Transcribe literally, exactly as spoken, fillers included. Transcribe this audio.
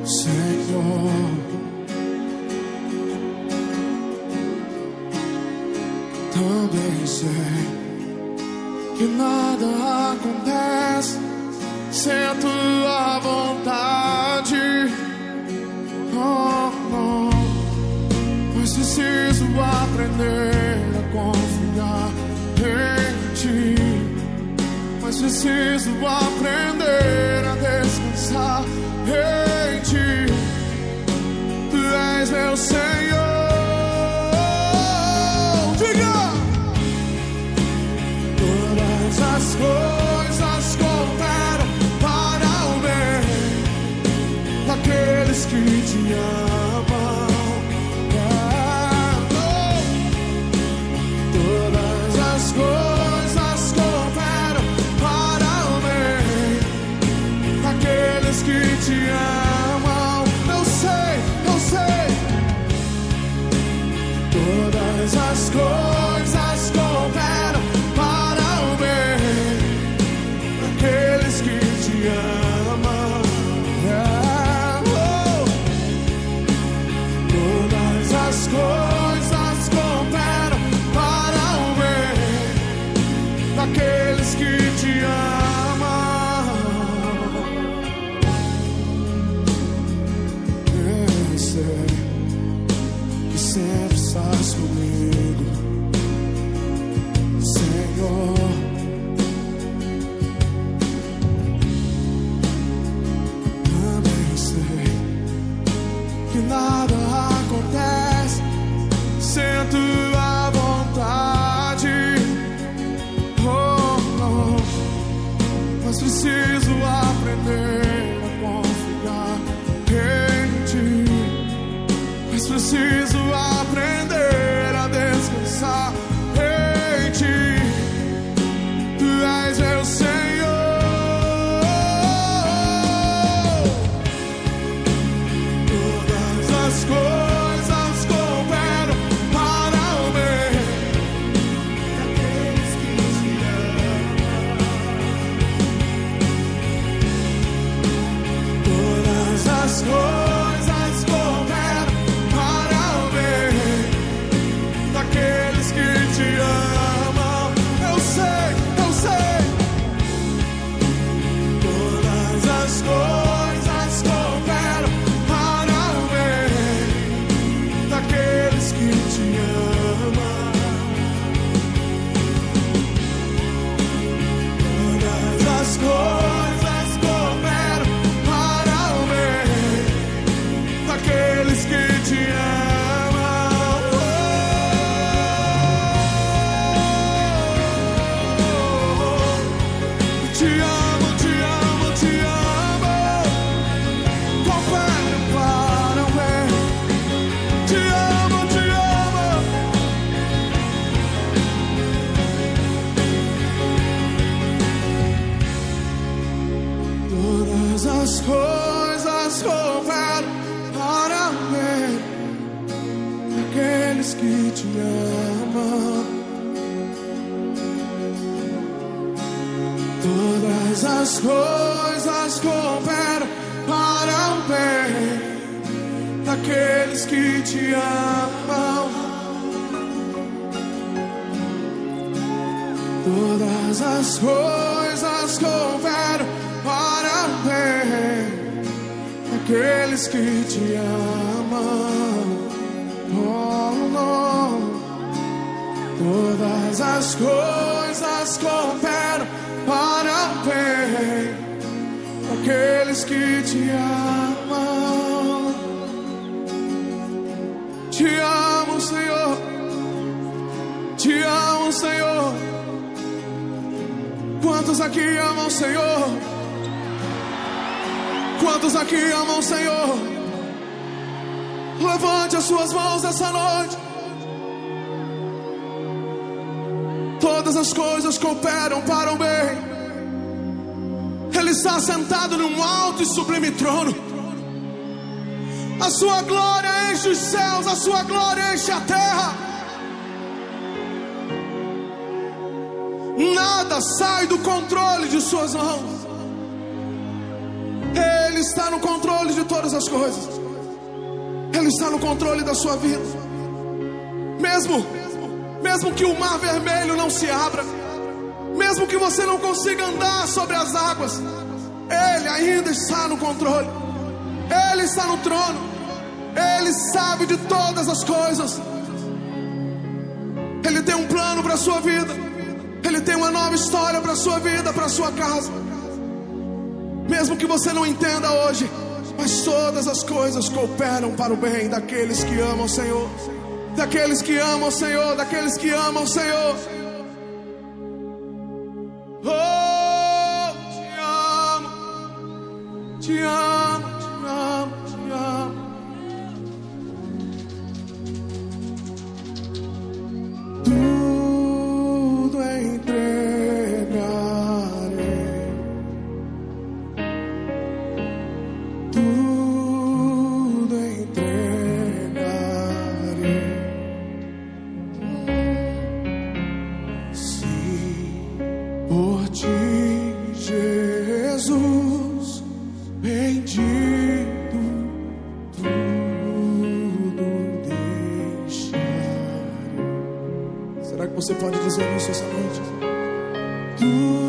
Senhor. Também sei que nada acontece sem a tua vontade. Oh, oh. Mas preciso aprender a confiar em ti. Mas preciso aprender a descansar em ti. Tu és meu Senhor. Diga! Todas as coisas cooperam para o bem daqueles que te amam. Todas as coisas cooperam para o bem daqueles que te amam. Eu sei, eu sei. Todas as coisas cooperam para o bem daqueles que te amam. Yeah. Oh. Todas as coisas cooperam para o bem daqueles que te amam. Eu sei que sempre estás comigo, Senhor. Também sei que nada acontece sem a tua vontade. Oh, não. Mas preciso aprender a confiar em ti. Mas preciso aprender a descansar em ti. Tu és meu Senhor. Todas as coisas cooperam para o bem daqueles que te amam. Todas as coisas cooperam para o bem daqueles que te amam. Eu sei, eu sei. Todas as coisas cooperam para o bem daqueles que te amam. Todas as coisas cooperam para o bem daqueles que te amam. Oh, te amo, te amo, te amo. Cooperam para o bem. Te amo, te amo. Todas as coisas cooperam para o bem daqueles que te amam. Todas as coisas cooperam para o bem daqueles que te amam. Todas as coisas cooperam para o bem daqueles que te amam. Oh, não. Todas as coisas cooperam para o bem daqueles que te amam. Te amo, Senhor. Te amo, Senhor. Quantos aqui amam o Senhor? Quantos aqui amam o Senhor? Levante as suas mãos essa noite. Todas as coisas cooperam para o bem. Ele está sentado num alto e sublime trono. A sua glória enche os céus, a sua glória enche a terra. Nada sai do controle de suas mãos. Ele está no controle de todas as coisas. Ele está no controle da sua vida. Mesmo, mesmo que o mar vermelho não se abra, mesmo que você não consiga andar sobre as águas, Ele ainda está no controle. Ele está no trono. Ele sabe de todas as coisas. Ele tem um plano para a sua vida. Ele tem uma nova história para a sua vida, para a sua casa. Mesmo que você não entenda hoje, mas todas as coisas cooperam para o bem daqueles que amam o Senhor. Daqueles que amam o Senhor, daqueles que amam o Senhor. Oh, te amo, te amo, te amo, te amo. Tudo entregarei, tudo entregarei. Se por ti, Jesus, bendito, tudo deixarei. Será que você pode dizer isso essa noite? Tudo